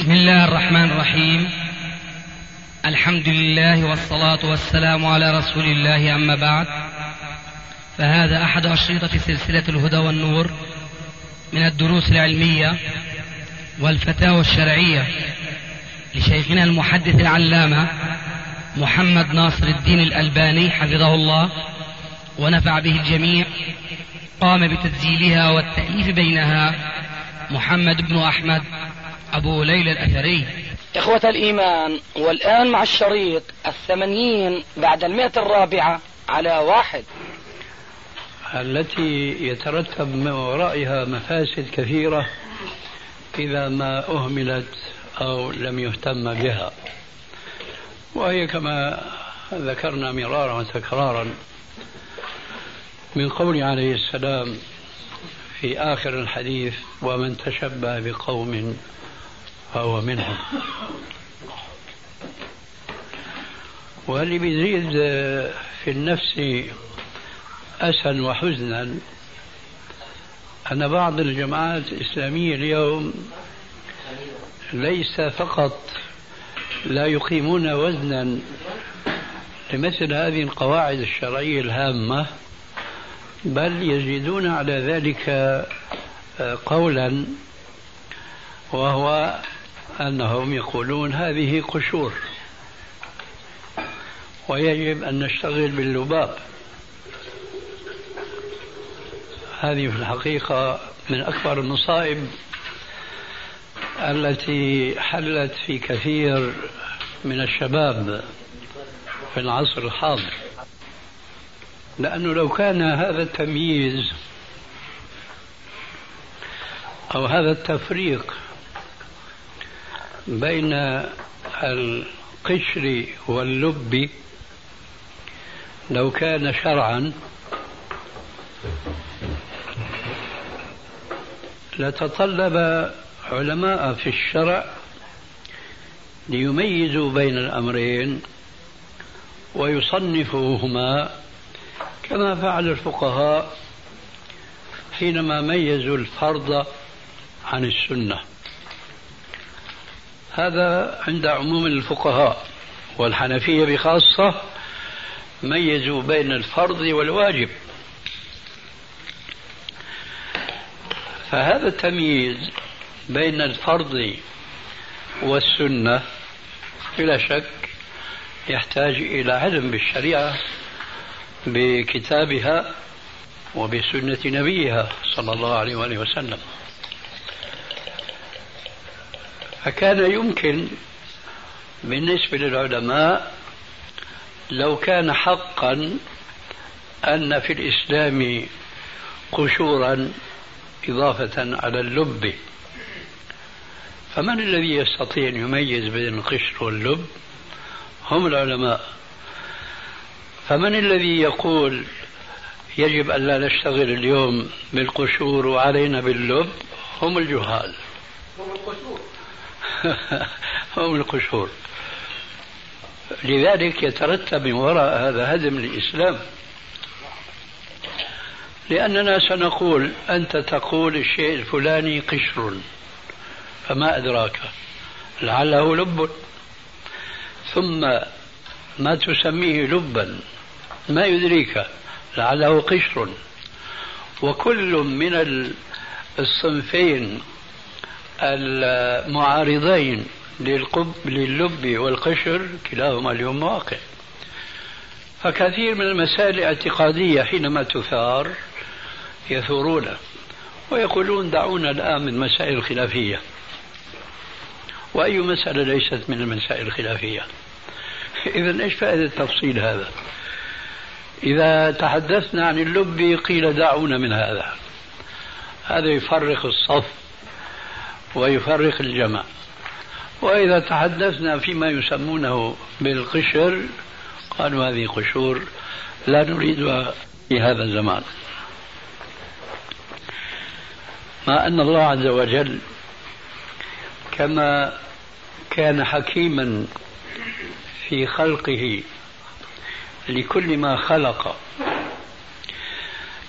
بسم الله الرحمن الرحيم. الحمد لله والصلاة والسلام على رسول الله، أما بعد، فهذا أحد أشرطة سلسلة الهدى والنور من الدروس العلمية والفتاوى الشرعية لشيخنا المحدث العلامة محمد ناصر الدين الألباني حفظه الله ونفع به الجميع. قام بتسجيلها والتأليف بينها محمد بن أحمد أبو ليلى الأثري. إخوة الإيمان، والآن مع الشريط 80 بعد 100 على 1، التي يترتب من ورائها مفاسد كثيرة إذا ما أهملت أو لم يهتم بها، وهي كما ذكرنا مرارا وتكرارا من قول عليه السلام في آخر الحديث: ومن تشبه بقوم فهو منهم. واللي بيزيد في النفس أسا وحزنا أن بعض الجماعات الإسلامية اليوم ليس فقط لا يقيمون وزنا لمثل هذه القواعد الشرعية الهامة، بل يزيدون على ذلك قولا، وهو أنهم يقولون هذه قشور ويجب أن نشتغل باللباب. هذه في الحقيقة من أكبر المصائب التي حلت في كثير من الشباب في العصر الحاضر، لأنه لو كان هذا التمييز أو هذا التفريق بين القشر واللب لو كان شرعا لتطلب علماء في الشرع ليميزوا بين الأمرين ويصنفوهما كما فعل الفقهاء حينما ميزوا الفرض عن السنة. هذا عند عموم الفقهاء، والحنفية بخاصة ميزوا بين الفرض والواجب. فهذا التمييز بين الفرض والسنة بلا شك يحتاج إلى علم بالشريعة بكتابها وبسنة نبيها صلى الله عليه وآله وسلم. فكان يمكن بالنسبة للعلماء لو كان حقا أن في الإسلام قشورا إضافة على اللب، فمن الذي يستطيع أن يميز بين القشر واللب؟ هم العلماء. فمن الذي يقول يجب أن لا نشتغل اليوم بالقشور وعلينا باللب؟ هم الجهال. هم القشور. لذلك يترتب من وراء هذا هدم الإسلام، لأننا سنقول أنت تقول الشيء الفلاني قشر، فما أدراك لعله لب، ثم ما تسميه لبا ما يدريك لعله قشر. وكل من الصنفين المعارضين للب والقشر كلاهما اليوم واقع. فكثير من المسائل الاعتقادية حينما تثار يثورون ويقولون دعونا الآن من مسائل الخلافية. وأي مسألة ليست من المسائل الخلافية؟ إذن إيش فائدة التفصيل هذا؟ إذا تحدثنا عن اللب قيل دعونا من هذا، هذا يفرق الصف ويفرق الجمع. وإذا تحدثنا فيما يسمونه بالقشر قالوا هذه قشور لا نريدها في هذا الزمان. مع أن الله عز وجل كما كان حكيما في خلقه لكل ما خلق،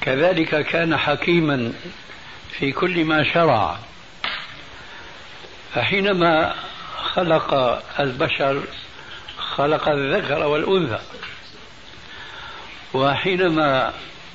كذلك كان حكيما في كل ما شرع. فحينما خلق البشر خلق الذكر والأنثى، وحينما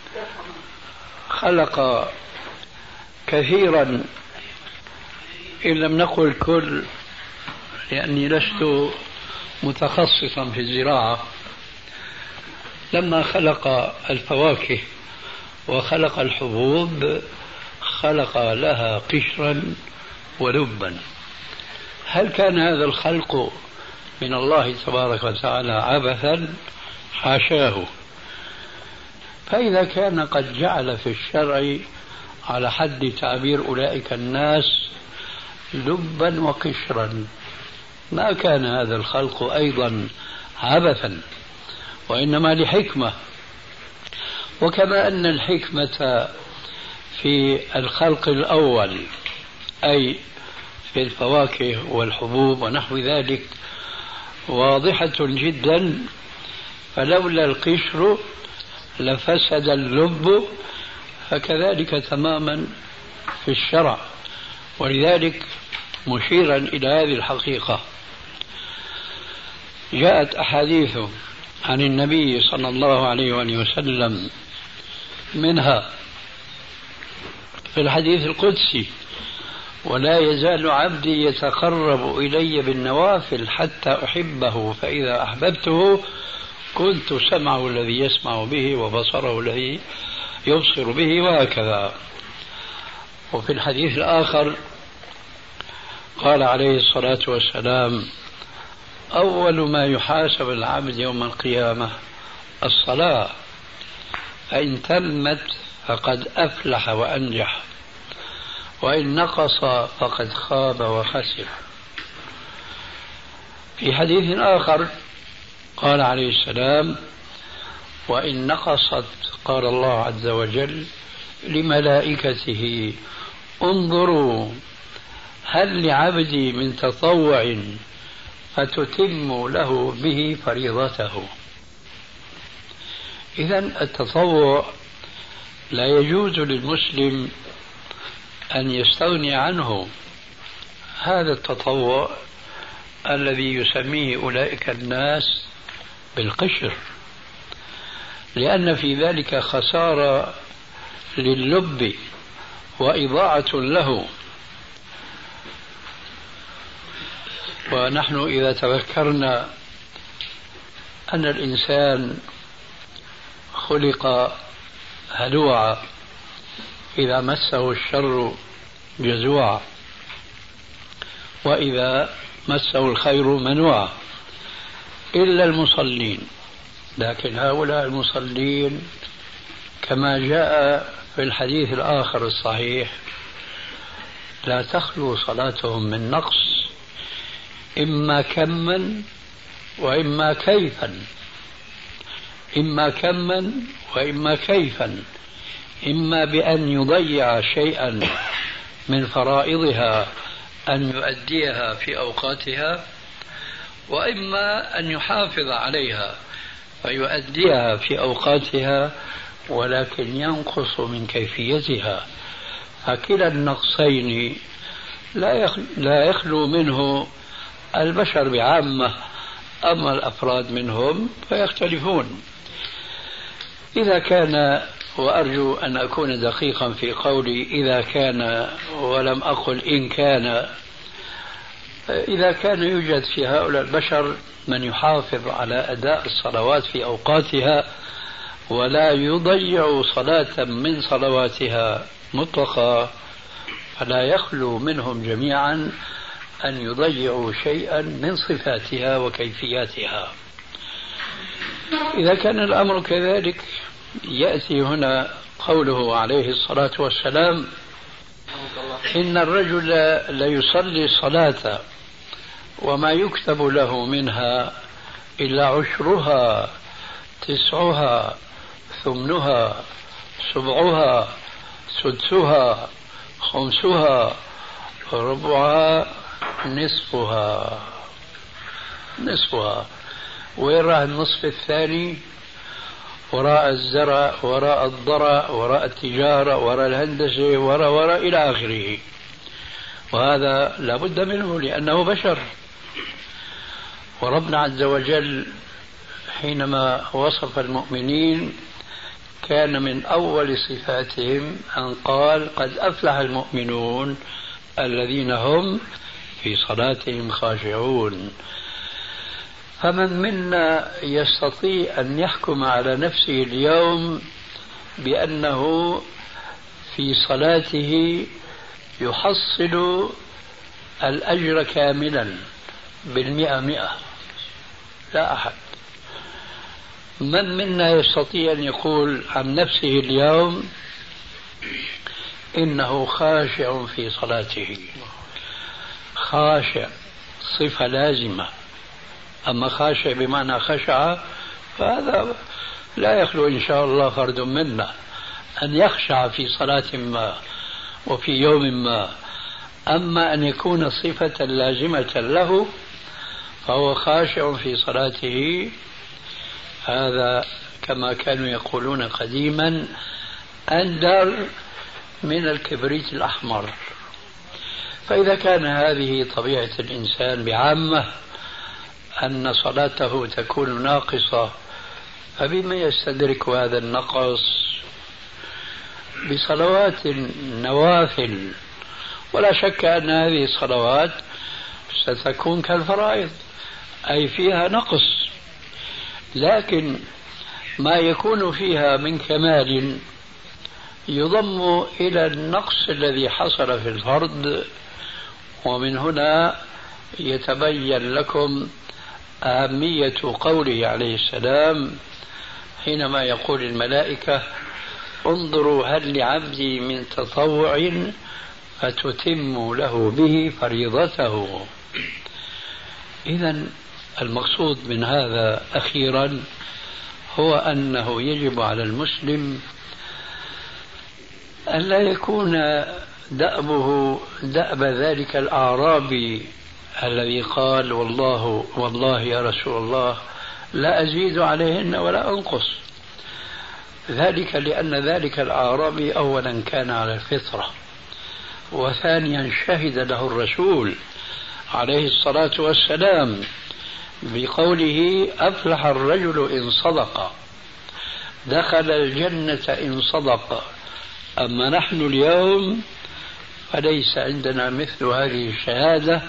خلق كثيرا إن لم نقل كل، لأني لست متخصصا في الزراعة، لما خلق الفواكه وخلق الحبوب خلق لها قشرا ولبا. هل كان هذا الخلق من الله تبارك وتعالى عبثا؟ حاشاه. فإذا كان قد جعل في الشرع على حد تعبير أولئك الناس لبا وقشرا، ما كان هذا الخلق أيضا عبثا، وإنما لحكمة. وكما أن الحكمة في الخلق الأول أي في الفواكه والحبوب ونحو ذلك واضحة جدا، فلولا القشر لفسد اللب، فكذلك تماما في الشرع. ولذلك مشيرا إلى هذه الحقيقة جاءت أحاديث عن النبي صلى الله عليه وآله وسلم، منها في الحديث القدسي: ولا يزال عبدي يتقرب إلي بالنوافل حتى أحبه، فإذا أحببته كنت سمعه الذي يسمع به وبصره الذي يبصر به، وهكذا. وفي الحديث الآخر قال عليه الصلاة والسلام: أول ما يحاسب العبد يوم القيامة الصلاة، فإن تمت فقد أفلح وأنجح، وإن نقص فقد خاب وخسر. في حديث آخر قال عليه السلام: وإن نقصت قال الله عز وجل لملائكته: انظروا هل لعبدي من تطوع فتتم له به فريضته. إذن التطوع لا يجوز للمسلم أن يستغني عنه، هذا التطوع الذي يسميه أولئك الناس بالقشر، لأن في ذلك خسارة لللب وإضاعة له. ونحن إذا تذكرنا أن الإنسان خلق هلوعا إذا مسه الشر جزوعا، وإذا مسه الخير منوعا، إلا المصلين. لكن هؤلاء المصلين كما جاء في الحديث الآخر الصحيح لا تخلو صلاتهم من نقص، إما كما وإما كيفا، إما كما وإما كيفا، إما بأن يضيع شيئا من فرائضها أن يؤديها في أوقاتها، وإما أن يحافظ عليها فيؤديها في أوقاتها ولكن ينقص من كيفيتها. فكلا النقصين لا يخلو منه البشر بعامة، أما الأفراد منهم فيختلفون. إذا كان، وأرجو أن أكون دقيقا في قولي إذا كان ولم أقل إن كان، إذا كان يوجد في هؤلاء البشر من يحافظ على أداء الصلوات في أوقاتها ولا يضيع صلاة من صلواتها مطلقا، فلا يخلو منهم جميعا أن يضيعوا شيئا من صفاتها وكيفياتها. إذا كان الأمر كذلك يأتي هنا قوله عليه الصلاة والسلام: إن الرجل ليصلي الصلاة وما يكتب له منها إلا عشرها، تسعها، ثمنها، سبعها، سدسها، خمسها، ربعها، نصفها. وين راح النصف الثاني؟ وراء الزرع، وراء الضرع، وراء التجارة، وراء الهندسة، وراء إلى آخره. وهذا لا بد منه لأنه بشر. وربنا عز وجل حينما وصف المؤمنين كان من أول صفاتهم أن قال قد أفلح المؤمنون الذين هم في صلاتهم خاشعون. فمن منا يستطيع أن يحكم على نفسه اليوم بأنه في صلاته يحصل الأجر كاملا بالمئة؟ لا أحد. من منا يستطيع أن يقول عن نفسه اليوم إنه خاشع في صلاته؟ خاشع صفة لازمة، أما خاشع بمعنى خشع فهذا لا يخلو إن شاء الله فرد منا أن يخشع في صلاة ما وفي يوم ما. أما أن يكون صفة لازمة له فهو خاشع في صلاته، هذا كما كانوا يقولون قديما أندر من الكبريت الأحمر. فإذا كان هذه طبيعة الإنسان بعامة أن صلاته تكون ناقصة، فبما يستدرك هذا النقص؟ بصلوات النوافل. ولا شك أن هذه الصلوات ستكون كالفرائض أي فيها نقص، لكن ما يكون فيها من كمال يضم إلى النقص الذي حصل في الفرض. ومن هنا يتبين لكم أهمية قوله عليه السلام حينما يقول الملائكة انظروا هل لعبدي من تطوع فتتم له به فريضته. إذن المقصود من هذا أخيرا هو أنه يجب على المسلم أن لا يكون دأبه دأب ذلك الأعرابي الذي قال والله يا رسول الله لا أزيد عليهن ولا أنقص. ذلك لأن ذلك الأعرابي أولا كان على الفطرة، وثانيا شهد له الرسول عليه الصلاة والسلام بقوله أفلح الرجل إن صدق، دخل الجنة إن صدق. أما نحن اليوم فليس عندنا مثل هذه الشهادة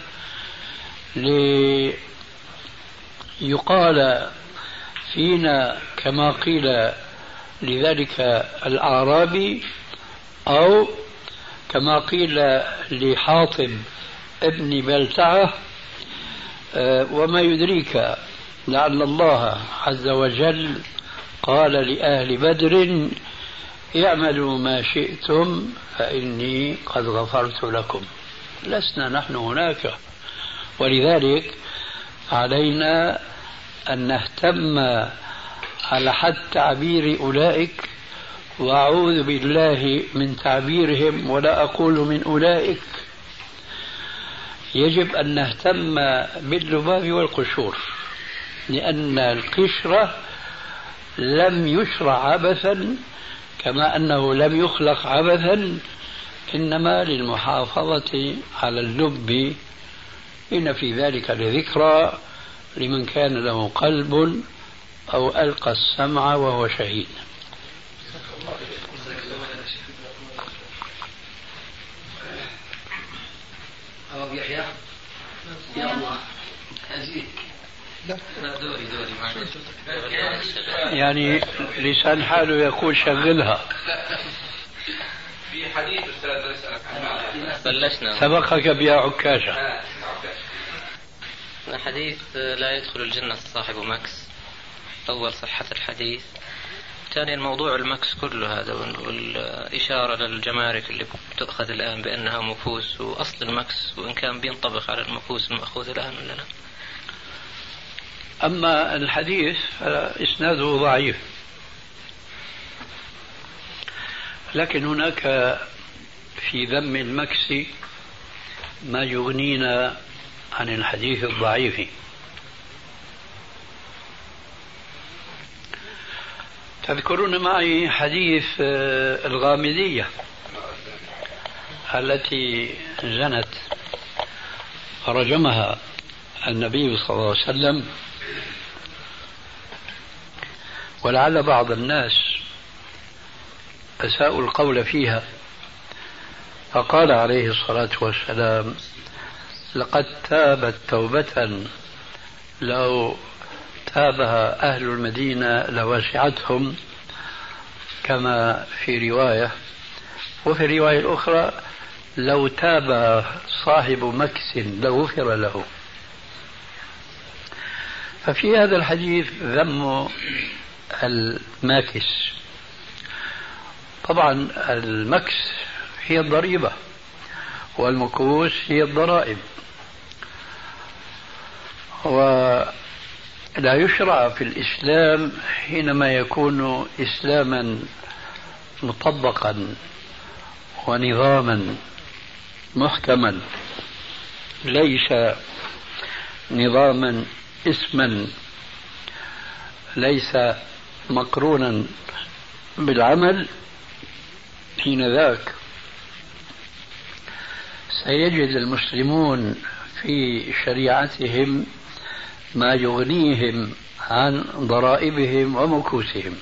ليقال فينا كما قيل لذلك الأعرابي، أو كما قيل لحاطب ابن بلتعة وما يدريك لعل الله عز وجل قال لأهل بدر اعملوا ما شئتم فإني قد غفرت لكم. لسنا نحن هناك، ولذلك علينا أن نهتم على حد تعبير أولئك، وأعوذ بالله من تعبيرهم ولا أقول من أولئك. يجب أن نهتم باللباب والقشور، لأن القشرة لم يشرع عبثا كما أنه لم يخلق عبثا، إنما للمحافظة على اللب. إن في ذلك لذكرى لمن كان له قلب أو ألقى السمع وهو شهيد. أبو يحيى يا الله يعني لسان حاله يقول شغلها. في حديث أستاذ بلشنا سبقك بيا عكاشة. حديث لا يدخل الجنة صاحب مكس. أول صحة الحديث، ثاني الموضوع المكس كله هذا، والإشارة للجمارك اللي بتأخذ الآن بأنها مكوس، وأصل المكس وإن كان بينطبق على المكوس المأخوذ الآن ولا لا. أما الحديث فإسناده ضعيف، لكن هناك في ذم المكس ما يغنينا عن الحديث الضعيف. تذكرون معي حديث الغامدية التي زنت فرجمها النبي صلى الله عليه وسلم، ولعل بعض الناس أساءوا القول فيها، فقال عليه الصلاة والسلام: لقد تابت توبة لو تابها أهل المدينة لوسعتهم، كما في رواية، وفي الرواية الأخرى: لو تاب صاحب مكس لغفر له. ففي هذا الحديث ذم الماكس. طبعا المكس هي الضريبة والمكوس هي الضرائب، ولا يشرع في الإسلام حينما يكون إسلاما مطبقا ونظاما محكما، ليس نظاما اسما، ليس مقرونا بالعمل. حين ذاك سيجد المسلمون في شريعتهم ما يغنيهم عن ضرائبهم ومكوسهم،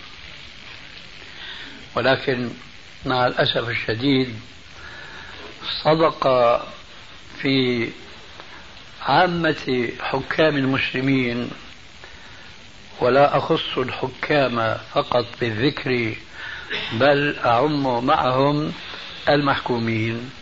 ولكن مع الأسف الشديد صدق في عامة حكام المسلمين، ولا أخص الحكام فقط بالذكر بل أعم معهم المحكومين،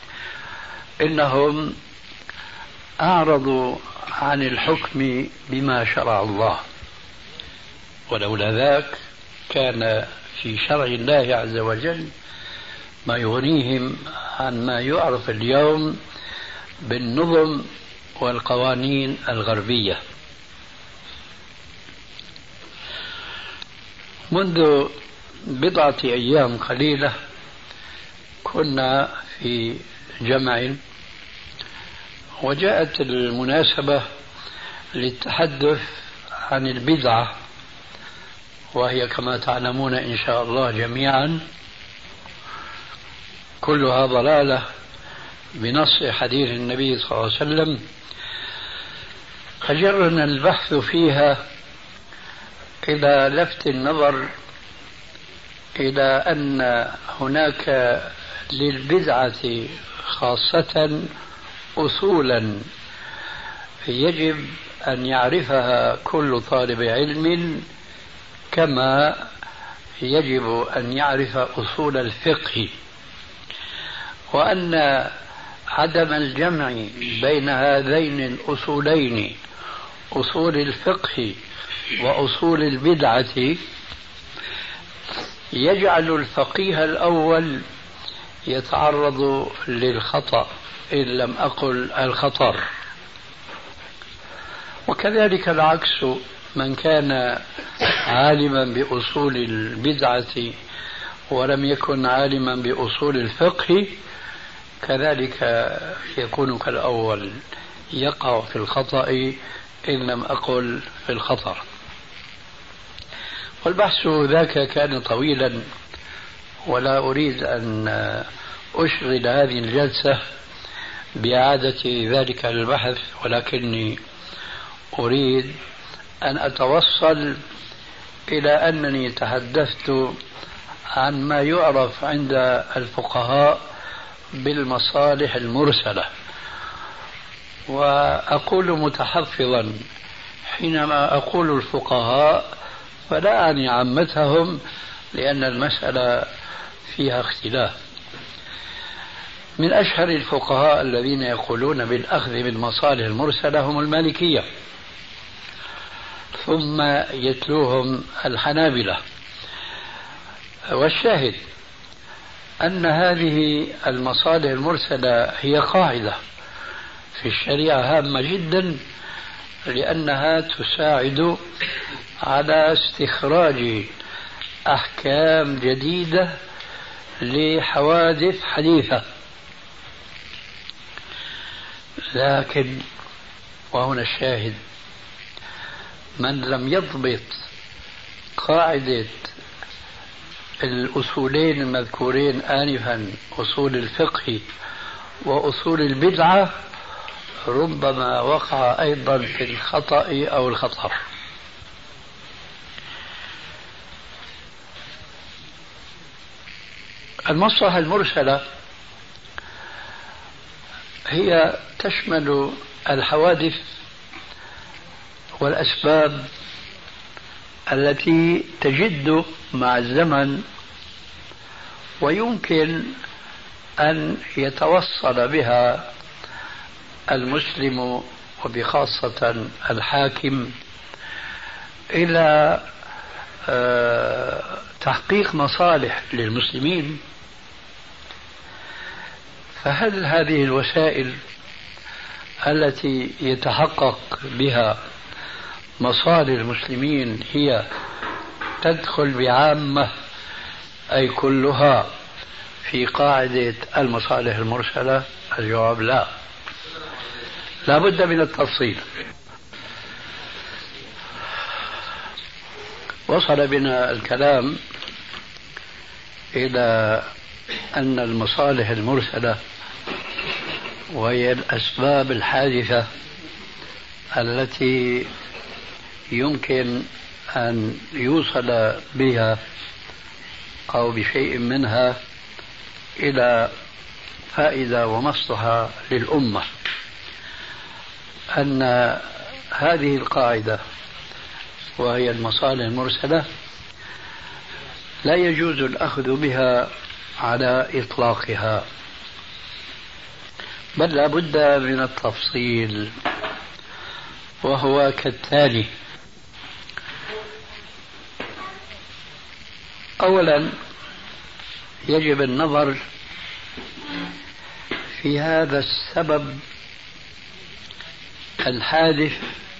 إنهم أعرضوا عن الحكم بما شرع الله، ولولا ذاك كان في شرع الله عز وجل ما يغنيهم عن ما يعرف اليوم بالنظم والقوانين الغربية. منذ بضعة أيام قليلة كنا في جمع، وجاءت المناسبة للتحدث عن البدعة، وهي كما تعلمون إن شاء الله جميعا كلها ضلالة بنص حديث النبي صلى الله عليه وسلم. فجرنا البحث فيها إلى لفت النظر إلى أن هناك للبدعة خاصة أصولا يجب أن يعرفها كل طالب علم، كما يجب أن يعرف أصول الفقه، وأن عدم الجمع بين هذين الأصولين، أصول الفقه وأصول البدعة، يجعل الفقيه الأول يتعرض للخطأ إن لم أقل الخطر، وكذلك العكس، من كان عالما بأصول البدعة ولم يكن عالما بأصول الفقه كذلك يكون كالأول، يقع في الخطأ إن لم أقل في الخطر. والبحث ذاك كان طويلا، ولا أريد أن أشغل هذه الجلسة بإعادة ذلك البحث، ولكني أريد أن أتوصل إلى أنني تحدثت عن ما يعرف عند الفقهاء بالمصالح المرسلة. وأقول متحفظا حينما أقول الفقهاء فلا أعني عامتهم، لأن المسألة فيها اختلاف. من أشهر الفقهاء الذين يقولون بالأخذ بالمصالح المرسلة هم المالكية، ثم يتلوهم الحنابلة. والشاهد أن هذه المصالح المرسلة هي قاعدة في الشريعة هامة جدا، لأنها تساعد على استخراج أحكام جديدة لحوادث حديثة. لكن وهنا الشاهد، من لم يضبط قاعدة الأصولين المذكورين آنفا، أصول الفقه وأصول البدعة، ربما وقع أيضا في الخطأ أو الخطر. المصلحة المرسلة هي تشمل الحوادث والأسباب التي تجد مع الزمن ويمكن أن يتوصل بها المسلم وبخاصة الحاكم إلى تحقيق مصالح للمسلمين. فهل هذه الوسائل التي يتحقق بها مصالح المسلمين هي تدخل بعامة أي كلها في قاعدة المصالح المرسلة؟ الجواب لا، لا بد من التفصيل. وصل بنا الكلام إلى أن المصالح المرسلة وهي الأسباب الحادثة التي يمكن أن يوصل بها أو بشيء منها إلى فائدة ومصلحة للأمة، أن هذه القاعدة وهي المصالح المرسلة لا يجوز الأخذ بها على إطلاقها، بل لا بد من التفصيل، وهو كالتالي: أولا يجب النظر في هذا السبب الحادث،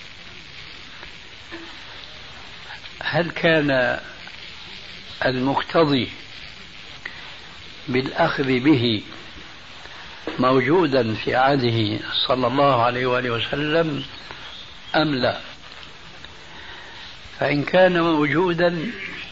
هل كان المقتضي بالأخذ به موجودا في عهده صلى الله عليه وآله وسلم أم لا؟ فإن كان موجودا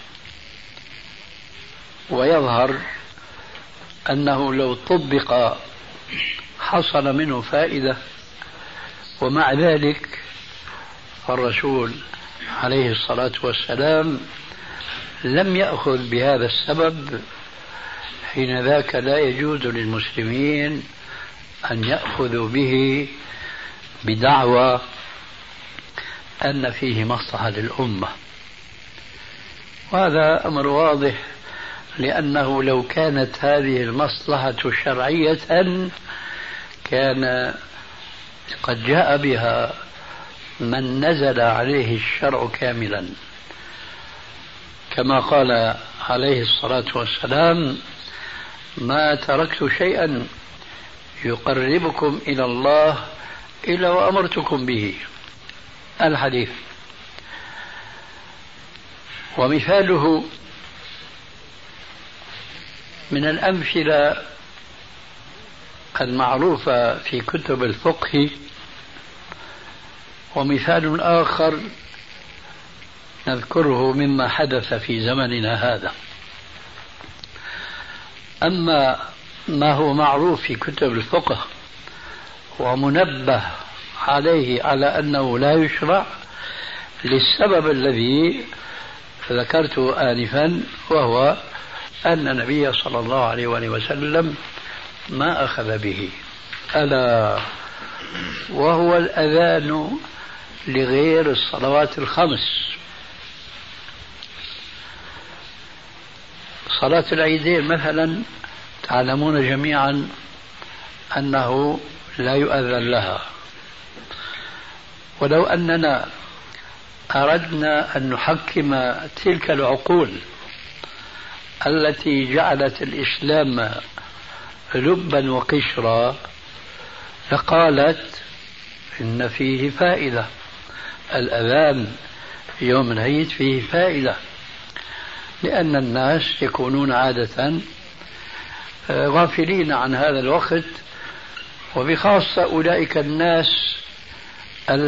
ويظهر أنه لو طبق حصل منه فائدة، ومع ذلك فالرسول عليه الصلاة والسلام لم يأخذ بهذا السبب، حين ذاك لا يجوز للمسلمين أن يأخذوا به بدعوى أن فيه مصلحة للأمة. وهذا أمر واضح، لأنه لو كانت هذه المصلحة شرعية كان قد جاء بها من نزل عليه الشرع كاملا، كما قال عليه الصلاة والسلام: ما تركت شيئا يقربكم إلى الله إلا وأمرتكم به، الحديث. ومثاله من الأمثلة المعروفة في كتب الفقه، ومثال آخر نذكره مما حدث في زمننا هذا. أما ما هو معروف في كتب الفقه ومنبه عليه على أنه لا يشرع للسبب الذي ذكرته آنفا، وهو أن النبي صلى الله عليه وآله وسلم ما أخذ به، ألا وهو الأذان لغير الصلوات الخمس. صلاة العيدين مثلا تعلمون جميعا أنه لا يؤذن لها، ولو أننا أردنا أن نحكم تلك العقول التي جعلت الإسلام لبا وقشرا لقالت إن فيه فائدة، الأذان يوم العيد فيه فائدة، لأن الناس يكونون عادة غافلين عن هذا الوقت، وبخاصة أولئك الناس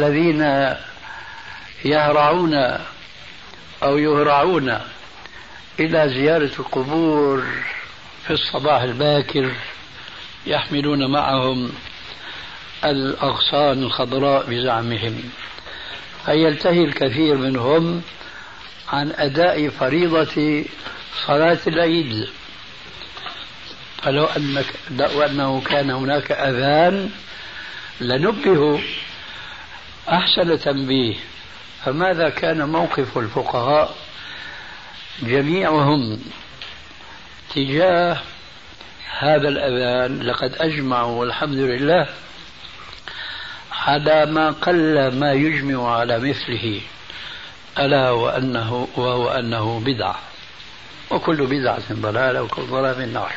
الذين يهرعون أو يهرعون إلى زيارة القبور في الصباح الباكر، يحملون معهم الأغصان الخضراء بزعمهم، فيلتهي الكثير منهم عن أداء فريضة صلاة العيد. فلو أنه كان هناك أذان لنبهوا أحسن تنبيه. فماذا كان موقف الفقهاء جميعهم تجاه هذا الأذان؟ لقد أجمعوا والحمد لله على ما قل ما يجمع على مثله، ألا وهو أنه بدعة، وكل بدعة ضلالة وكل ضلالة في النار.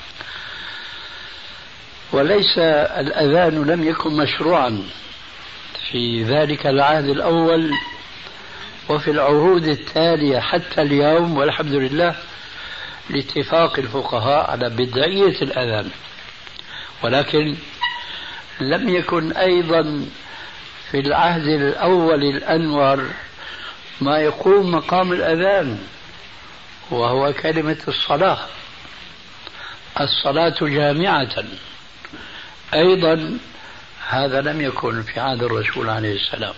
وليس الأذان لم يكن مشروعا في ذلك العهد الأول وفي العهود التالية حتى اليوم، والحمد لله لاتفاق الفقهاء على بدعية الأذان. ولكن لم يكن أيضا في العهد الأول الأنور ما يقوم مقام الأذان، وهو كلمة الصلاة جامعة. أيضا هذا لم يكن في عهد الرسول عليه السلام.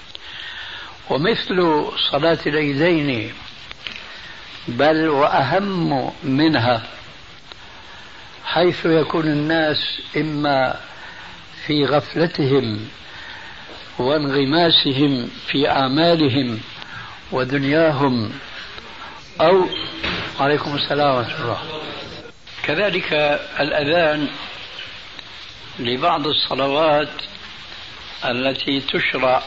ومثل صلاة العيدين، بل وأهم منها، حيث يكون الناس إما في غفلتهم وانغماسهم في أعمالهم ودنياهم، أو عليكم السلام ورحمة الله. كذلك الأذان لبعض الصلوات التي تشرع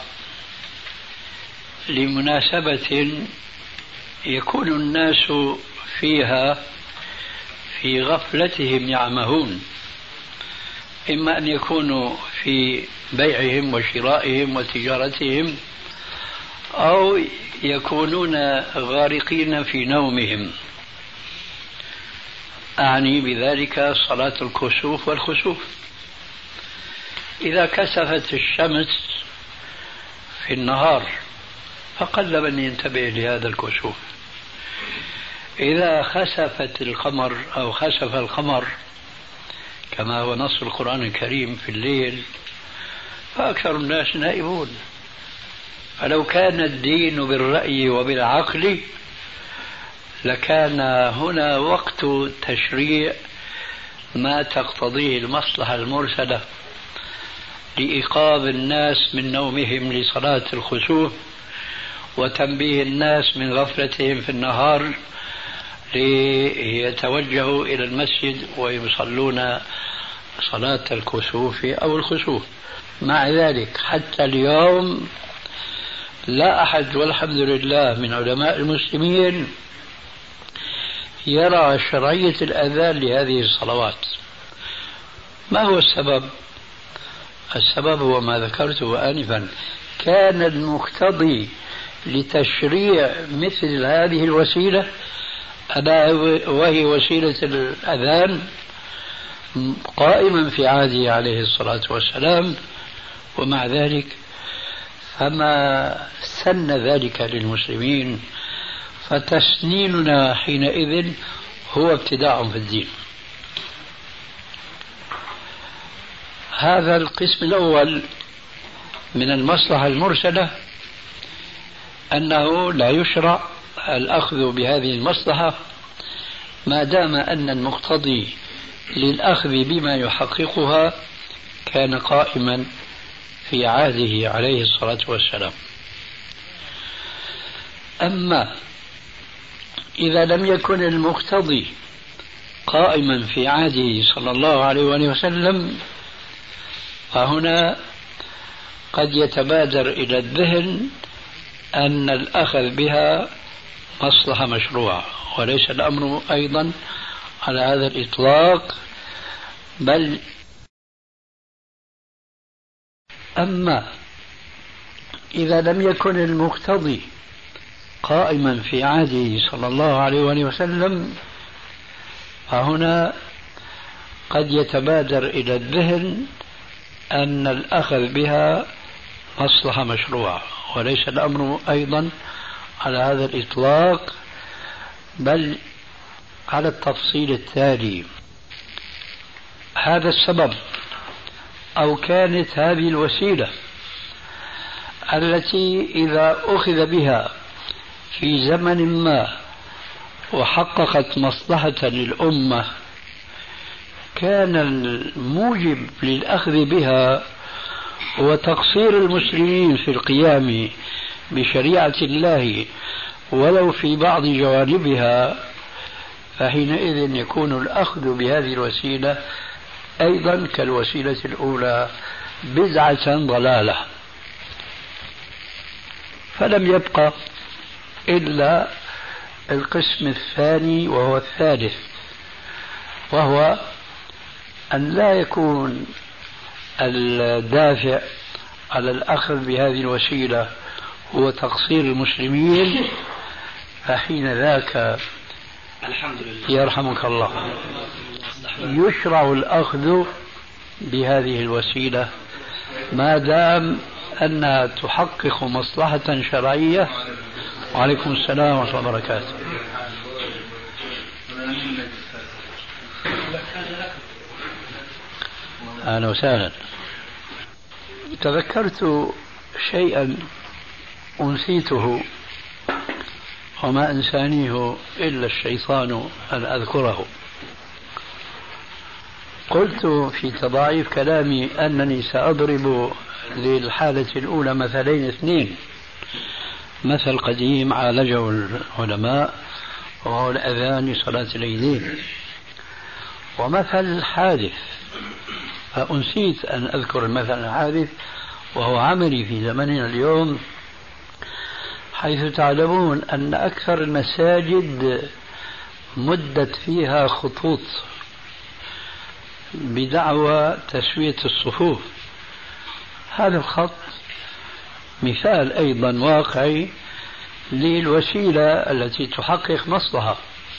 لمناسبة يكون الناس فيها في غفلتهم يعمهون، إما أن يكونوا في بيعهم وشرائهم وتجارتهم، أو يكونون غارقين في نومهم. أعني بذلك صلاة الكسوف والخسوف. إذا كسفت الشمس في النهار فقل من ينتبه لهذا الكسوف. إذا خسفت القمر أو خسف القمر كما هو نص القرآن الكريم في الليل، فأكثر الناس نائمون. فلو كان الدين بالرأي وبالعقل لكان هنا وقت تشريع ما تقتضيه المصلحة المرسلة لإيقاظ الناس من نومهم لصلاة الخسوف، وتنبيه الناس من غفلتهم في النهار ليتوجهوا إلى المسجد ويصلون صلاة الكسوف أو الخسوف. مع ذلك حتى اليوم لا أحد والحمد لله من علماء المسلمين يرى شرعية الأذان لهذه الصلوات. ما هو السبب؟ السبب هو ما ذكرته آنفا، كان المقتضي لتشريع مثل هذه الوسيلة ألا وهي وسيلة الأذان قائما في عهده عليه الصلاة والسلام، ومع ذلك فما سن ذلك للمسلمين، فتسنيننا حينئذ هو ابتداع في الدين. هذا القسم الأول من المصلحة المرسلة، أنه لا يشرع الأخذ بهذه المصلحة ما دام أن المقتضي للأخذ بما يحققها كان قائما في عهده عليه الصلاة والسلام. أما إذا لم يكن المقتضي قائما في عهده صلى الله عليه وسلم، فهنا قد يتبادر إلى الذهن أن الأخذ بها مصلحة مشروعة، وليس الأمر أيضا على هذا الإطلاق. بل أما إذا لم يكن المقتضي قائما في عهده صلى الله عليه وسلم، فهنا قد يتبادر إلى الذهن أن الأخذ بها مصلحة مشروعة، وليس الأمر أيضا على هذا الإطلاق. بل على التفصيل التالي. هذا السبب أو كانت هذه الوسيلة التي إذا أخذ بها في زمن ما وحققت مصلحة للأمة كان الموجب للأخذ بها هو تقصير المسلمين في القيام بشريعة الله ولو في بعض جوانبها، فحينئذ يكون الأخذ بهذه الوسيلة أيضا كالوسيلة الأولى بدعة ضلالة. فلم يبقى إلا القسم الثاني وهو الثالث، وهو أن لا يكون الدافع على الأخذ بهذه الوسيلة هو تقصير المسلمين، فحين ذاك الحمد لله يرحمك الله يشرع الأخذ بهذه الوسيلة ما دام أنها تحقق مصلحة شرعية. وعليكم السلام ورحمة الله وبركاته. أهلا وسهلا. تذكرت شيئا أنسيته وما أنسانيه إلا الشيطان أن أذكره. قلت في تضاعيف كلامي أنني سأضرب للحالة الأولى مثلين اثنين، مثل قديم عالجه العلماء وهو الأذان لصلاة العيدين، ومثل حادث فأنسيت أن أذكر المثل الحادث وهو عملي في زمننا اليوم، حيث تعلمون أن أكثر المساجد مدت فيها خطوط بدعوى تسوية الصفوف. هذا الخط مثال أيضا واقعي للوسيلة التي تحقق مصلحة.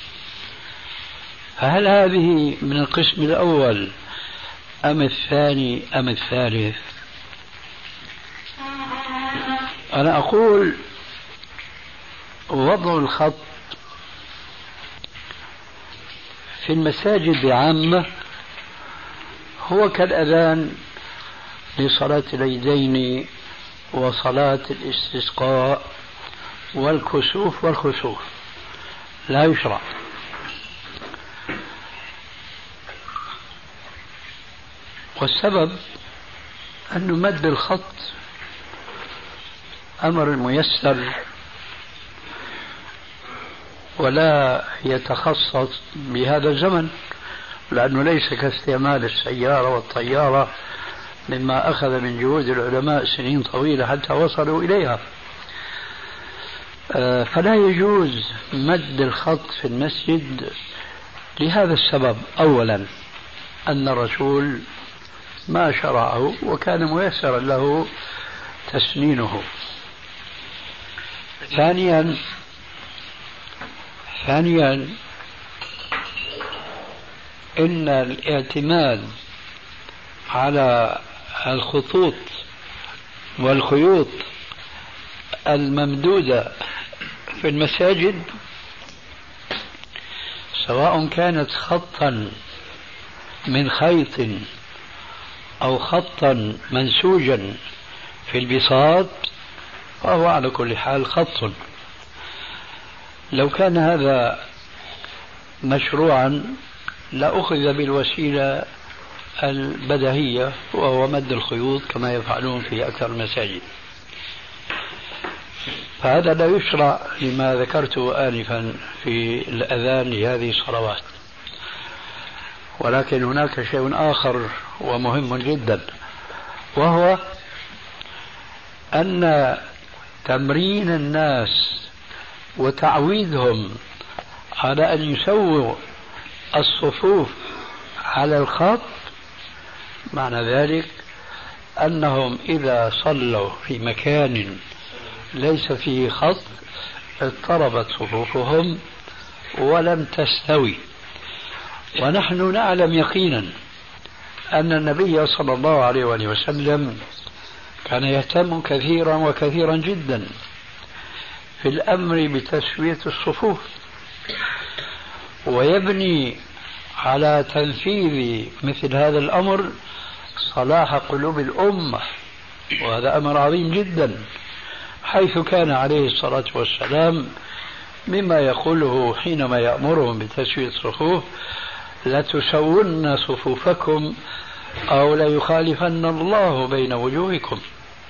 فهل هذه من القسم الأول أم الثاني أم الثالث؟ أنا أقول وضع الخط في المساجد بعامة هو كالأذان لصلاة العيدين وصلاة الاستسقاء والكسوف والخسوف، لا يشرع. والسبب أن مد الخط أمر ميسر ولا يتخصص بهذا الزمن، لأنه ليس كاستعمال السيارة والطيارة مما أخذ من جهود العلماء سنين طويلة حتى وصلوا إليها. فلا يجوز مد الخط في المسجد لهذا السبب. أولا أن الرسول ما شرعه وكان ميسرا له تسنينه. ثانيا إن الاعتماد على الخطوط والخيوط الممدودة في المساجد سواء كانت خطا من خيط أو خطا منسوجا في البساط فهو على كل حال خط. لو كان هذا مشروعا لأخذ بالوسيلة البديهية وهو مد الخيوط كما يفعلون في أكثر المساجد، فهذا لا يشرع لما ذكرته آنفا في الأذان لهذه الصلوات. ولكن هناك شيء آخر ومهم جدا، وهو أن تمرين الناس وتعويدهم على أن يسووا الصفوف على الخط معنى ذلك أنهم إذا صلوا في مكان ليس فيه خط اضطربت صفوفهم ولم تستوي. ونحن نعلم يقينا أن النبي صلى الله عليه وسلم كان يهتم كثيرا وكثيرا جدا في الأمر بتسوية الصفوف، ويبني على تنفيذ مثل هذا الأمر صلاح قلوب الأمة، وهذا أمر عظيم جدا، حيث كان عليه الصلاة والسلام مما يقوله حينما يأمرهم بتسوية الصفوف: لتسون صفوفكم أو ليخالفن الله بين وجوهكم.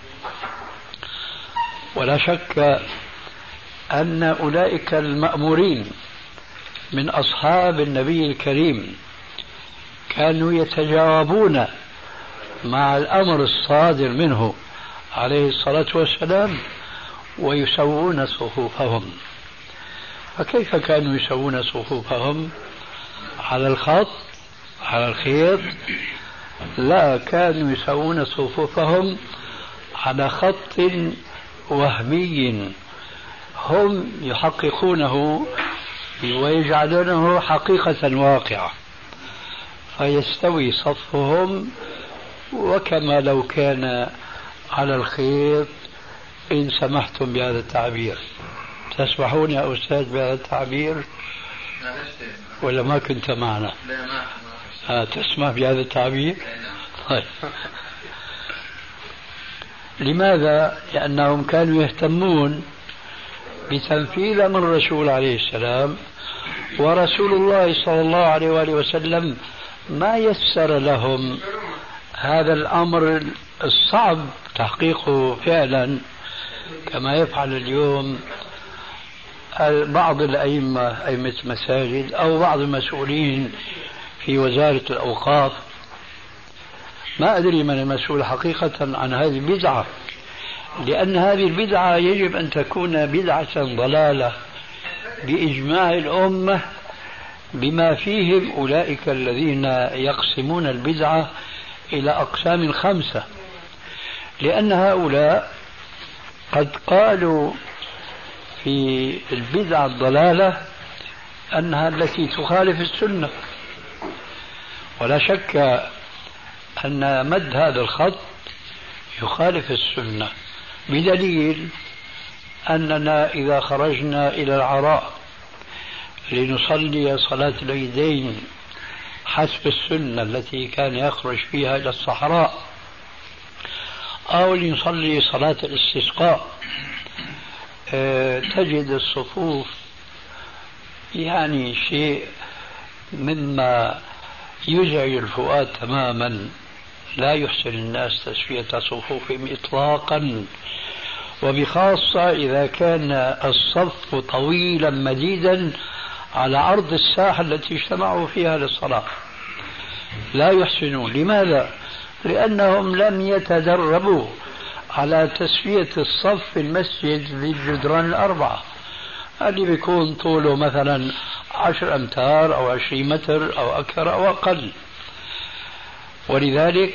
ولا شك أن أولئك المأمورين من أصحاب النبي الكريم كانوا يتجاوبون مع الأمر الصادر منه عليه الصلاة والسلام ويسوون صفوفهم. فكيف كانوا يسوون صفوفهم؟ على الخط، على الخيط؟ لا، كانوا يسوون صفوفهم على خط وهمي هم يحققونه ويجعلونه حقيقة واقعة، فيستوي صفهم وكما لو كان على الخيط، إن سمحتم بهذا التعبير. تسمحون يا أستاذ بهذا التعبير ولا ما كنت معنا؟ تسمح بهذا التعبير؟ طيب. لماذا؟ لأنهم كانوا يهتمون بتنفيذ أمر الرسول عليه السلام، ورسول الله صلى الله عليه وآله وسلم ما يسر لهم هذا الأمر الصعب تحقيقه فعلا كما يفعل اليوم بعض الأئمة، أئمة مساجد أو بعض المسؤولين في وزارة الأوقاف. ما أدري من المسؤول حقيقة عن هذه البدعة، لأن هذه البدعة يجب أن تكون بدعة ضلالة بإجماع الأمة بما فيهم أولئك الذين يقسمون البدعة إلى أقسام 5، لأن هؤلاء قد قالوا في البدعة الضلالة أنها التي تخالف السنة. ولا شك أن مد هذا الخط يخالف السنة، بدليل أننا إذا خرجنا إلى العراء لنصلي صلاة العيدين حسب السنة التي كان يخرج فيها إلى الصحراء، أو لنصلي صلاة الاستسقاء، تجد الصفوف يعني شيء مما يزعج الفؤاد تماما. لا يحسن الناس تسوية صفوفهم إطلاقا، وبخاصة إذا كان الصف طويلا مديدا على أرض الساحة التي اجتمعوا فيها للصلاة. لا يحسنون. لماذا؟ لأنهم لم يتدربوا على تسوية الصف في المسجد للجدران 4 اللي بيكون طوله مثلا 10 أمتار أو 20 متر أو أكثر أو أقل. ولذلك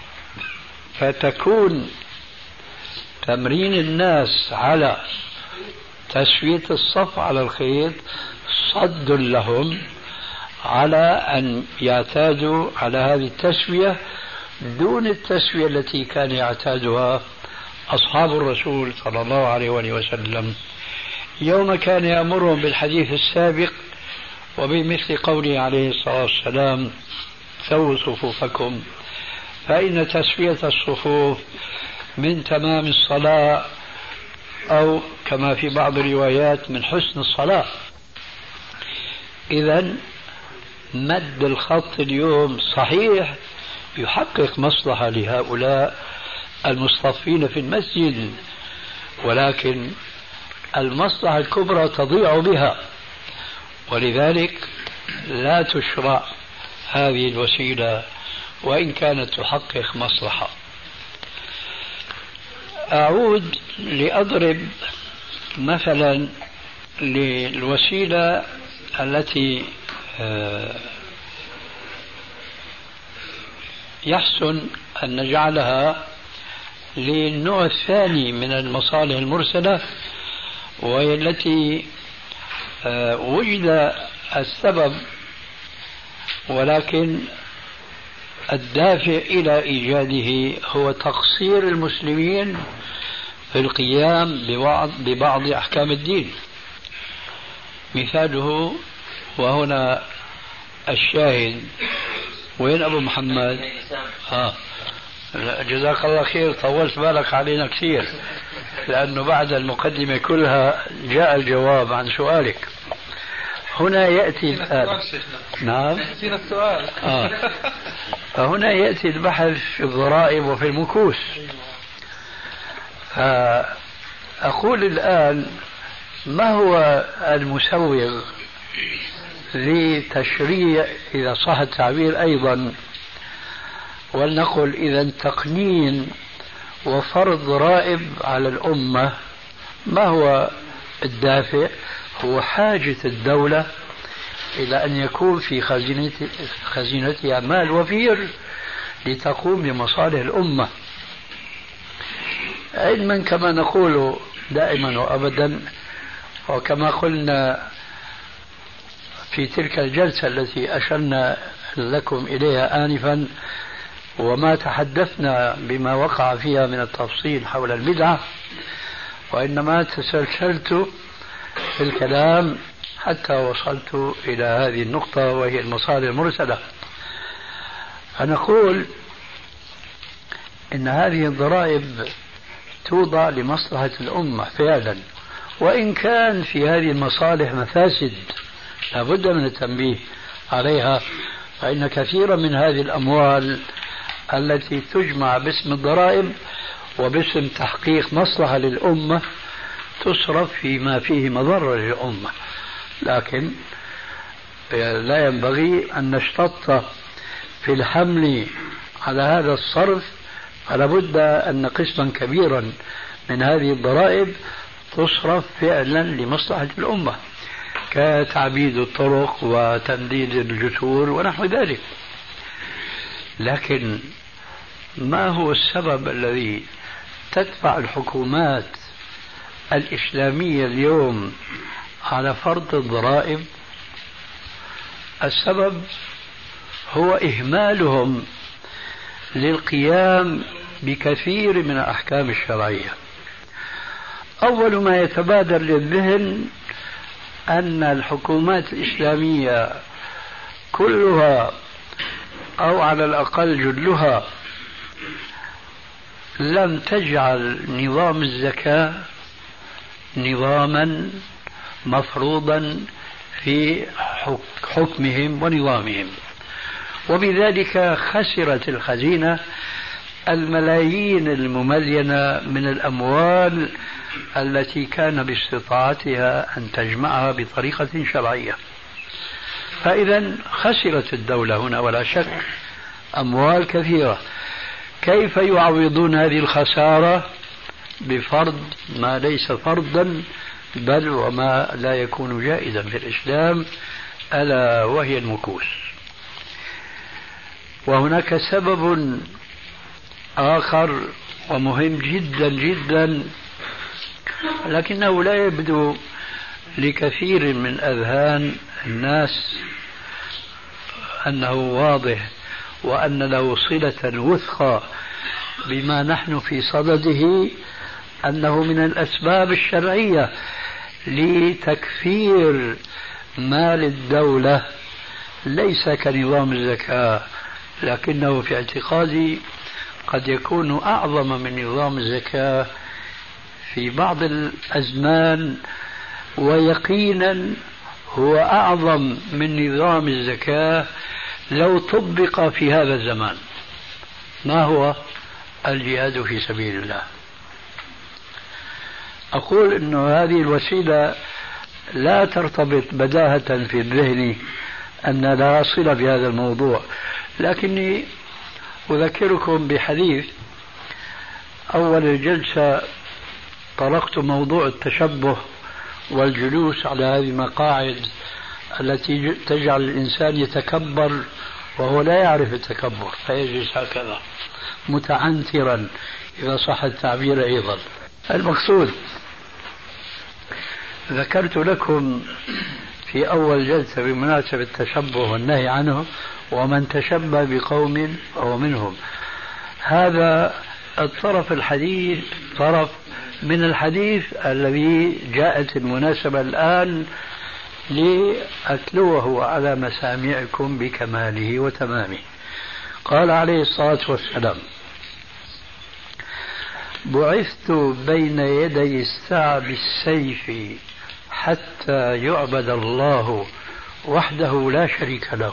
فتكون تمرين الناس على تسوية الصف على الخيط صد لهم على أن يعتادوا على هذه التسوية دون التسوية التي كان يعتادها أصحاب الرسول صلى الله عليه وسلم يوم كان يأمرهم بالحديث السابق وبمثل قوله عليه الصلاة والسلام: سووا صفوفكم فإن تسوية الصفوف من تمام الصلاة، أو كما في بعض الروايات من حسن الصلاة. إذن مد الخط اليوم صحيح يحقق مصلحة لهؤلاء المصطفين في المسجد، ولكن المصلحة الكبرى تضيع بها، ولذلك لا تشرع هذه الوسيلة وإن كانت تحقق مصلحة. أعود لأضرب مثلا للوسيلة التي يحسن أن نجعلها للنوع الثاني من المصالح المرسلة، وهي التي وجد السبب ولكن الدافع إلى إيجاده هو تقصير المسلمين في القيام ببعض أحكام الدين. مثاله وهنا الشاهد. وين أبو محمد؟ جزاك الله خير، طولت بالك علينا كثير، لأنه بعد المقدمة كلها جاء الجواب عن سؤالك. هنا يأتي الآن. نعم السؤال. فهنا يأتي البحث في الضرائب وفي المكوس. فأقول الآن ما هو المسوغ لتشريع، إذا صح التعبير أيضا، ولنقل إذا تقنين وفرض ضرائب على الأمة؟ ما هو الدافع؟ هو حاجة الدولة إلى أن يكون في خزينتها مال وفير لتقوم بمصالح الأمة، علما كما نقول دائما وأبدا، وكما قلنا في تلك الجلسة التي أشرنا لكم إليها آنفا، وما تحدثنا بما وقع فيها من التفصيل حول البدعة، وإنما تسلسلت في الكلام حتى وصلت إلى هذه النقطة وهي المصالح المرسلة. فنقول إن هذه الضرائب توضع لمصلحة الأمة فعلا، وإن كان في هذه المصالح مفاسد لابد من التنبيه عليها، فإن كثيرا من هذه الأموال التي تجمع باسم الضرائب وباسم تحقيق مصلحة للأمة تصرف فيما فيه مضرة للأمة. لكن لا ينبغي أن نشتط في الحمل على هذا الصرف، فلا بد أن قسما كبيرا من هذه الضرائب تصرف فعلا لمصلحة الأمة، كتعبيد الطرق وتمديد الجسور ونحو ذلك. لكن ما هو السبب الذي تدفع الحكومات الإسلامية اليوم على فرض الضرائب؟ السبب هو إهمالهم للقيام بكثير من الأحكام الشرعية. أول ما يتبادر للذهن أن الحكومات الإسلامية كلها أو على الأقل جلها لم تجعل نظام الزكاة نظاما مفروضا في حكمهم ونظامهم، وبذلك خسرت الخزينة الملايين المملينة من الأموال التي كان باستطاعتها أن تجمعها بطريقة شرعية. فإذا خسرت الدولة هنا ولا شك أموال كثيرة. كيف يعوضون هذه الخسارة؟ بفرض ما ليس فرضا بل وما لا يكون جائزا في الإسلام، ألا وهي المكوس. وهناك سبب آخر ومهم جدا جدا، لكنه لا يبدو لكثير من أذهان الناس أنه واضح وأن له صلة وثقى بما نحن في صدده، أنه من الأسباب الشرعية لتكفير مال الدولة، ليس كنظام الزكاة، لكنه في اعتقادي قد يكون أعظم من نظام الزكاة في بعض الأزمان، ويقينا هو أعظم من نظام الزكاة لو طبق في هذا الزمان. ما هو؟ الجهاد في سبيل الله. أقول أن هذه الوسيلة لا ترتبط بداهة في الذهن أن لا صلة بهذا الموضوع، لكني أذكركم بحديث. أول الجلسة طرقت موضوع التشبه والجلوس على هذه المقاعد التي تجعل الإنسان يتكبر وهو لا يعرف التكبر، فيجلس هكذا متعنترا إذا صح التعبير. أيضا المقصود ذكرت لكم في أول جلسة بمناسبة التشبه والنهي عنه، ومن تشبه بقوم فهو منهم. هذا الطرف الحديث طرف من الحديث الذي جاءت المناسبة الآن لأتلوه على مسامعكم بكماله وتمامه. قال عليه الصلاة والسلام: بعثت بين يدي الساعة بالسيف حتى يعبد الله وحده لا شريك له،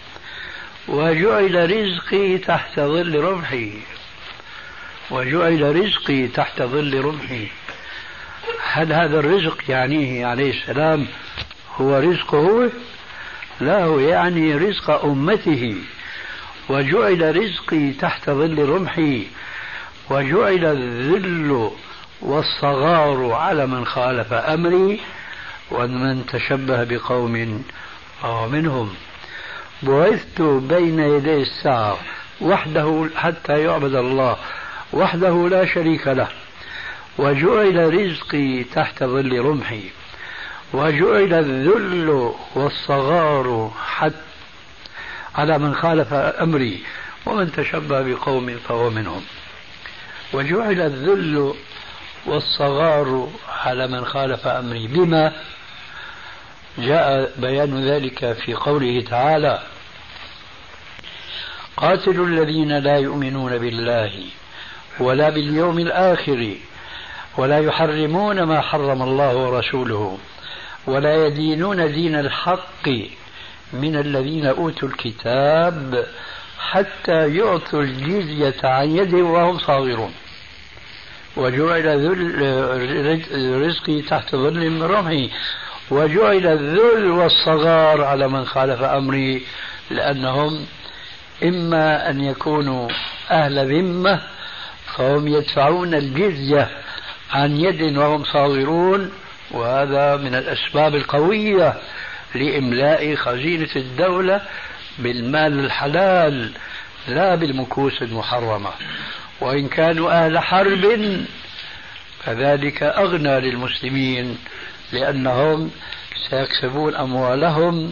وجعل رزقي تحت ظل رمحي. وجعل رزقي تحت ظل رمحي. هل هذا الرزق يعنيه عليه السلام هو رزقه؟ لا، هو يعني رزق أمته. وجعل رزقي تحت ظل رمحي، وجعل الذل والصغار على من خالف أمري، ومن تشبه بقوم فهو منهم. بعثت بين يدي الساعة وحده حتى يعبد الله وحده لا شريك له، وجعل رزقي تحت ظل رمحي، وجعل الذل والصغار على من خالف أمري، ومن تشبه بقوم فهو منهم. وجعل الذل والصغار على من خالف أمري بما جاء بيان ذلك في قوله تعالى: قاتلوا الذين لا يؤمنون بالله ولا باليوم الآخر ولا يحرمون ما حرم الله ورسوله ولا يدينون دين الحق من الذين أوتوا الكتاب حتى يعطوا الجزية عن يد وهم صاغرون. وجعل رزقي تحت ظل رمحي، وجعل الذل والصغار على من خالف أمري، لأنهم إما أن يكونوا أهل ذمة فهم يدفعون الجزية عن يد وهم صاغرون، وهذا من الأسباب القوية لإملاء خزينة الدولة بالمال الحلال لا بالمكوس المحرمة. وإن كانوا أهل حرب فذلك أغنى للمسلمين، لأنهم سيكسبون أموالهم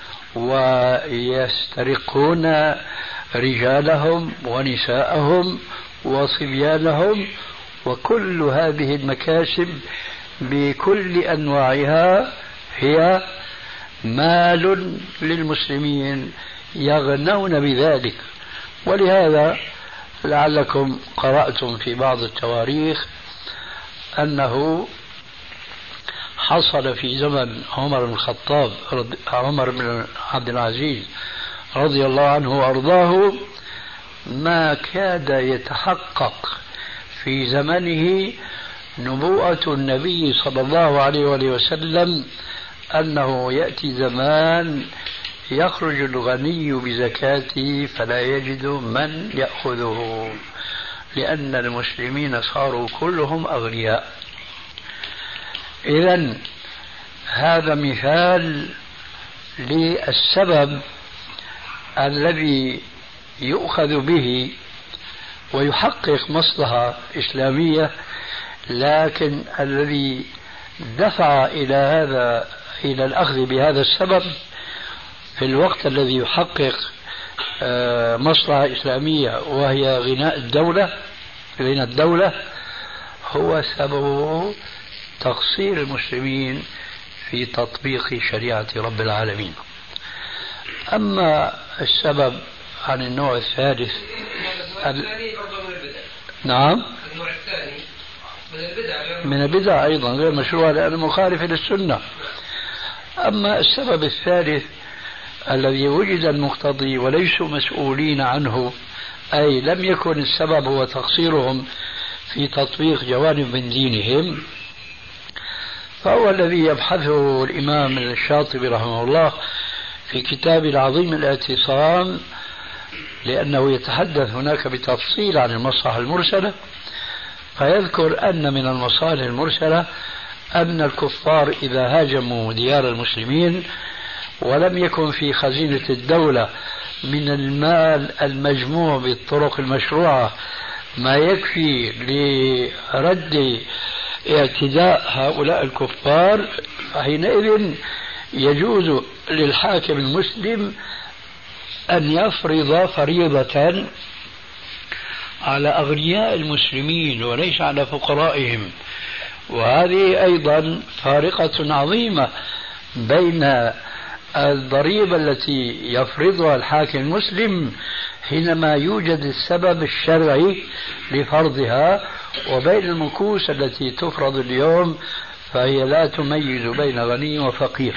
ويسترقون رجالهم ونساءهم وصبيانهم، وكل هذه المكاسب بكل أنواعها هي مال للمسلمين يغنون بذلك. ولهذا لعلكم قرأتم في بعض التواريخ أنه حصل في زمن عمر بن الخطاب عمر بن عبد العزيز رضي الله عنه وأرضاه ما كاد يتحقق في زمنه نبوءة النبي صلى الله عليه وسلم أنه يأتي زمان يخرج الغني بزكاته فلا يجد من يأخذه، لأن المسلمين صاروا كلهم أغنياء. إذن هذا مثال للسبب الذي يؤخذ به ويحقق مصلحة إسلامية، لكن الذي دفع إلى الأخذ بهذا السبب في الوقت الذي يحقق مصلحة إسلامية وهي غنى الدولة هو سبب تقصير المسلمين في تطبيق شريعة رب العالمين. أما السبب عن النوع الثالث نعم النوع الثاني من البدع أيضا غير مشروع لأنه مخالف للسنة. أما السبب الثالث الذي وجد المقتضي وليسوا مسؤولين عنه، أي لم يكن السبب هو تقصيرهم في تطبيق جوانب من دينهم، فهو الذي يبحثه الإمام الشاطبي رحمه الله في كتابه العظيم الاعتصام، لأنه يتحدث هناك بتفصيل عن المصلحة المرسلة، فيذكر أن من المصالح المرسلة أن الكفار إذا هاجموا ديار المسلمين ولم يكن في خزينة الدولة من المال المجموع بالطرق المشروعة ما يكفي لرد اعتداء هؤلاء الكفار، فحينئذ يجوز للحاكم المسلم أن يفرض فريضة على أغنياء المسلمين وليس على فقرائهم. وهذه أيضا فارقة عظيمة بين الضريبة التي يفرضها الحاكم المسلم حينما يوجد السبب الشرعي لفرضها وبين المكوس التي تفرض اليوم فهي لا تميز بين غني وفقير.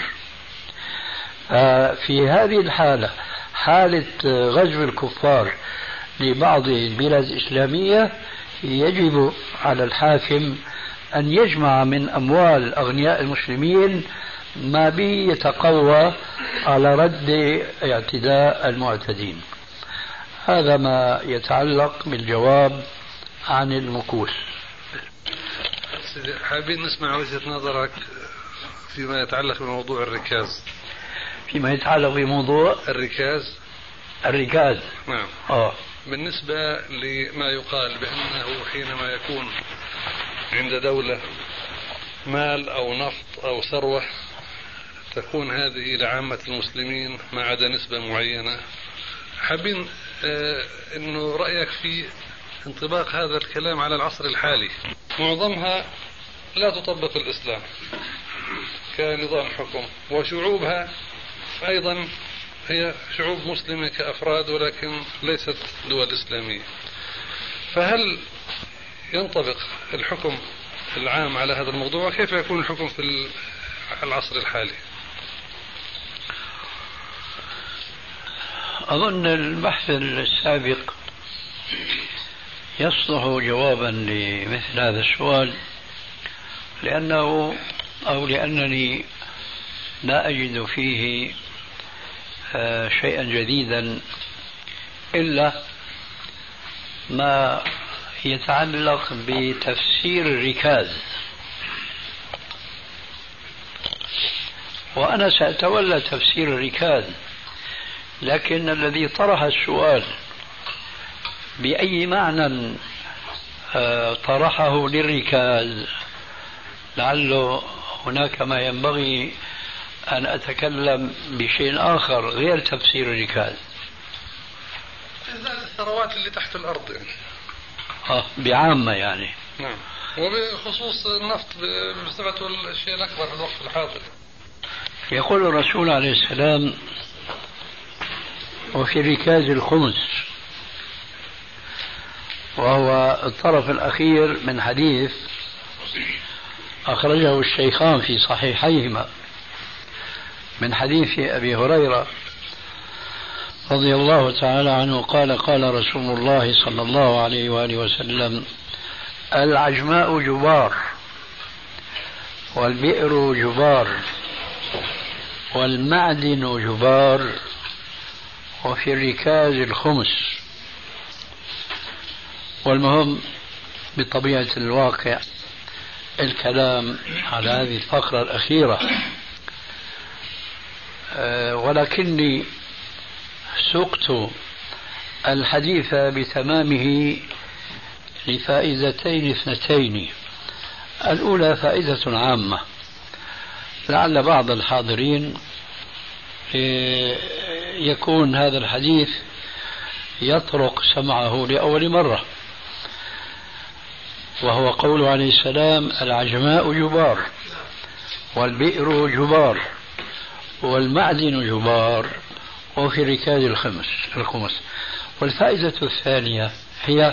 في هذه الحالة، حالة غزو الكفار لبعض البلاد الإسلامية، يجب على الحاكم أن يجمع من أموال أغنياء المسلمين ما به يتقوى على رد اعتداء المعتدين. هذا ما يتعلق بالجواب عن المكوس. حابين نسمع وجهة نظرك فيما يتعلق بموضوع الركاز. فيما يتعلق بموضوع الركاز. نعم. بالنسبة لما يقال بأنه حينما يكون عند دولة مال أو نفط أو ثروة تكون هذه لعامة المسلمين ما عدا نسبة معينة، حابين أنه رأيك في انطباق هذا الكلام على العصر الحالي. معظمها لا تطبق الإسلام كنظام حكم، وشعوبها أيضا هي شعوب مسلمة كأفراد ولكن ليست دول إسلامية. فهل ينطبق الحكم العام على هذا الموضوع؟ وكيف يكون الحكم في العصر الحالي؟ أظن البحث السابق يصلح جوابا لمثل هذا السؤال، لأنني لا أجد فيه شيئا جديدا إلا ما يتعلق بتفسير الركاز، وأنا سأتولى تفسير الركاز. لكن الذي طرح السؤال بأي معنى طرحه للركاز، لعله هناك ما ينبغي أن أتكلم بشيء آخر غير تفسير الركاز. الثروات اللي تحت الأرض يعني. بعامة يعني. نعم. وبخصوص النفط بصفته الشيء الأكبر في الوقت الحاضر. يقول الرسول عليه السلام: وفي الركاز الخمس، وهو الطرف الأخير من حديث أخرجه الشيخان في صحيحيهما من حديث أبي هريرة رضي الله تعالى عنه قال: قال رسول الله صلى الله عليه وآله وسلم: العجماء جبار، والبئر جبار، والمعدن جبار، وفي الركاز الخمس. والمهم بطبيعة الواقع الكلام على هذه الفقرة الأخيرة، ولكني سقت الحديث بتمامه لفائدتين اثنتين. الأولى فائدة عامة لعل بعض الحاضرين يكون هذا الحديث يطرق سمعه لأول مرة، وهو قول عليه السلام: العجماء جبار، والبئر جبار، والمعدن جبار، وفي الركاز الخمس. والفائدة الثانية هي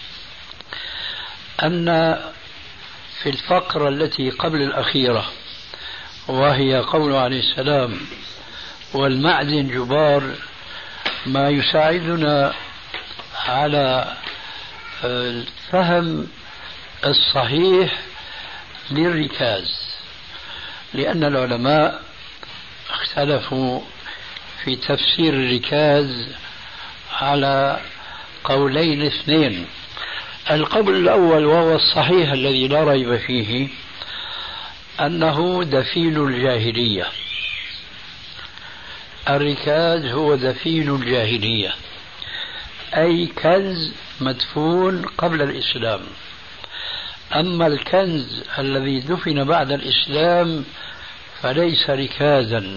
أن في الفقرة التي قبل الأخيرة، وهي قول عليه السلام: والمعدن جبار، ما يساعدنا على الفهم الصحيح للركاز، لأن العلماء اختلفوا في تفسير الركاز على قولين اثنين. القول الأول وهو الصحيح الذي لا ريب فيه أنه دفين الجاهلية. الركاز هو دفين الجاهلية، أي كنز مدفون قبل الإسلام. أما الكنز الذي دفن بعد الإسلام فليس ركازا،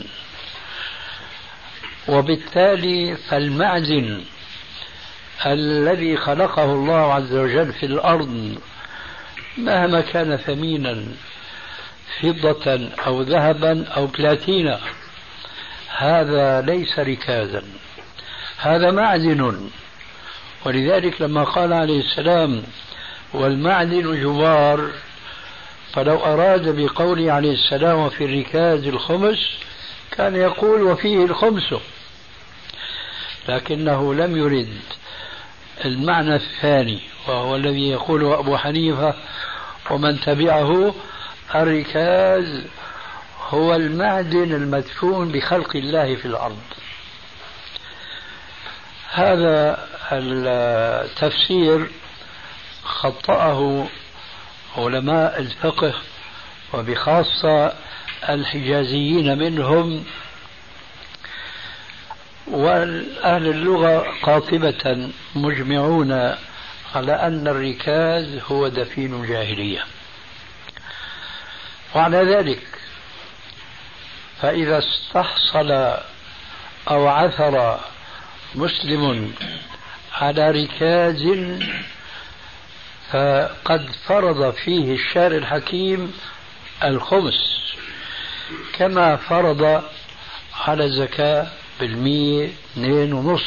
وبالتالي فالمعدن الذي خلقه الله عز وجل في الأرض مهما كان ثمينا فضة أو ذهبا أو بلاتينا، هذا ليس ركازا، هذا معدن. ولذلك لما قال عليه السلام والمعدن جبار، فلو أراد بقوله عليه السلام وفي الركاز الخمس كان يقول وفيه الخمس، لكنه لم يرد المعنى الثاني وهو الذي يقوله أبو حنيفة ومن تبعه: الركاز هو المعدن المدفون بخلق الله في الأرض. هذا التفسير خطأه علماء الفقه وبخاصة الحجازيين منهم، وأهل اللغة قاطبة مجمعون على أن الركاز هو دفين جاهلية. وعلى ذلك فإذا استحصل أو عثر مسلم على ركاز فقد فرض فيه الشارع الحكيم الخمس، كما فرض على الزكاة 2.5%.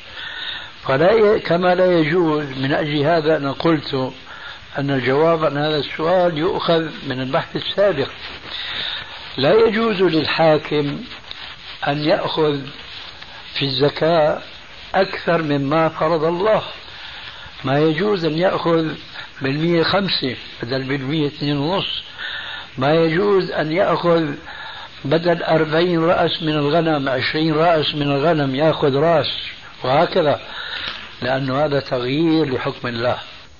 كما لا يجوز، من أجل هذا أنا قلت أن الجواب عن هذا السؤال يؤخذ من البحث السابق. لا يجوز للحاكم أن يأخذ في الزكاة أكثر مما فرض الله. ما يجوز أن يأخذ 5% بدل 2.5%. ما يجوز أن يأخذ بدل 40 رأس من الغنم 20 رأس من الغنم يأخذ رأس، وهكذا، لأن هذا تغيير لحكم الله.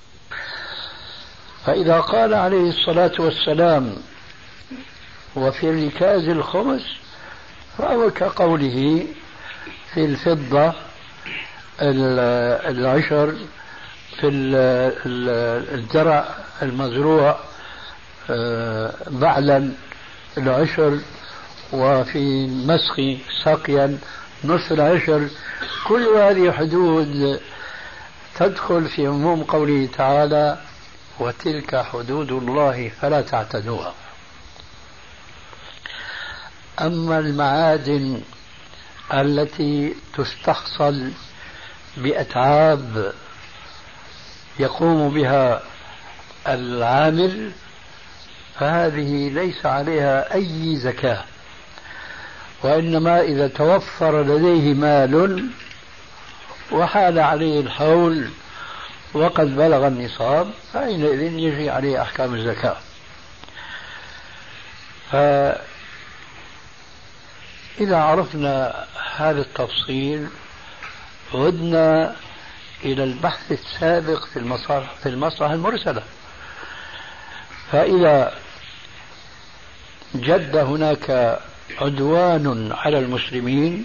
فإذا قال عليه الصلاة والسلام وفي الركاز الخمس، فهو كقوله في الفضة 10، في الزرع المزروع بعلا 10، وفي المسخ سقيا 0.5. كل هذه حدود تدخل في عموم قوله تعالى: وتلك حدود الله فلا تعتدوها. أما المعادن التي تستحصل بأتعاب يقوم بها العامل فهذه ليس عليها أي زكاة، وإنما إذا توفر لديه مال وحال عليه الحول وقد بلغ النصاب فحينئذ يجري عليه أحكام الزكاة. فإذا عرفنا هذا التفصيل عدنا إلى البحث السابق في المصلحة المرسلة. فإذا جد هناك عدوان على المسلمين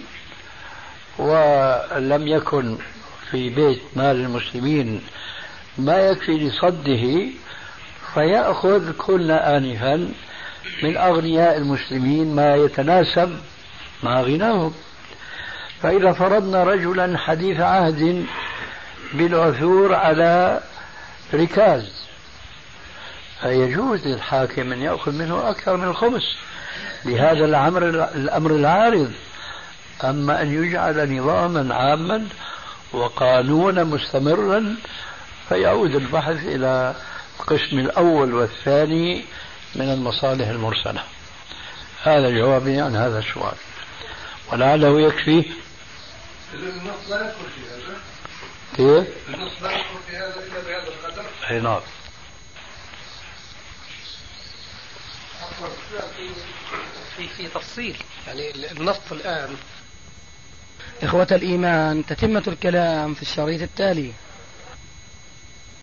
ولم يكن في بيت مال المسلمين ما يكفي لصده، فيأخذ كل آنفا من أغنياء المسلمين ما يتناسب مع غناهم. فإذا فرضنا رجلا حديث عهد بالعثور على ركاز فيجوز للحاكم أن يأخذ منه أكثر من الخمس لهذا الأمر العارض. أما أن يجعل نظاما عاما وقانونا مستمرا فيعود البحث إلى القسم الأول والثاني من المصالح المرسلة. هذا جوابي عن هذا السؤال، ولعله يكفي. النص لا يدخل في هذا. كيف؟ النص لا يدخل في هذا إلا بهذا القدر. أي نعم. في تفصيل يعني النص الآن. إخوة الإيمان، تتمة الكلام في الشريط التالي.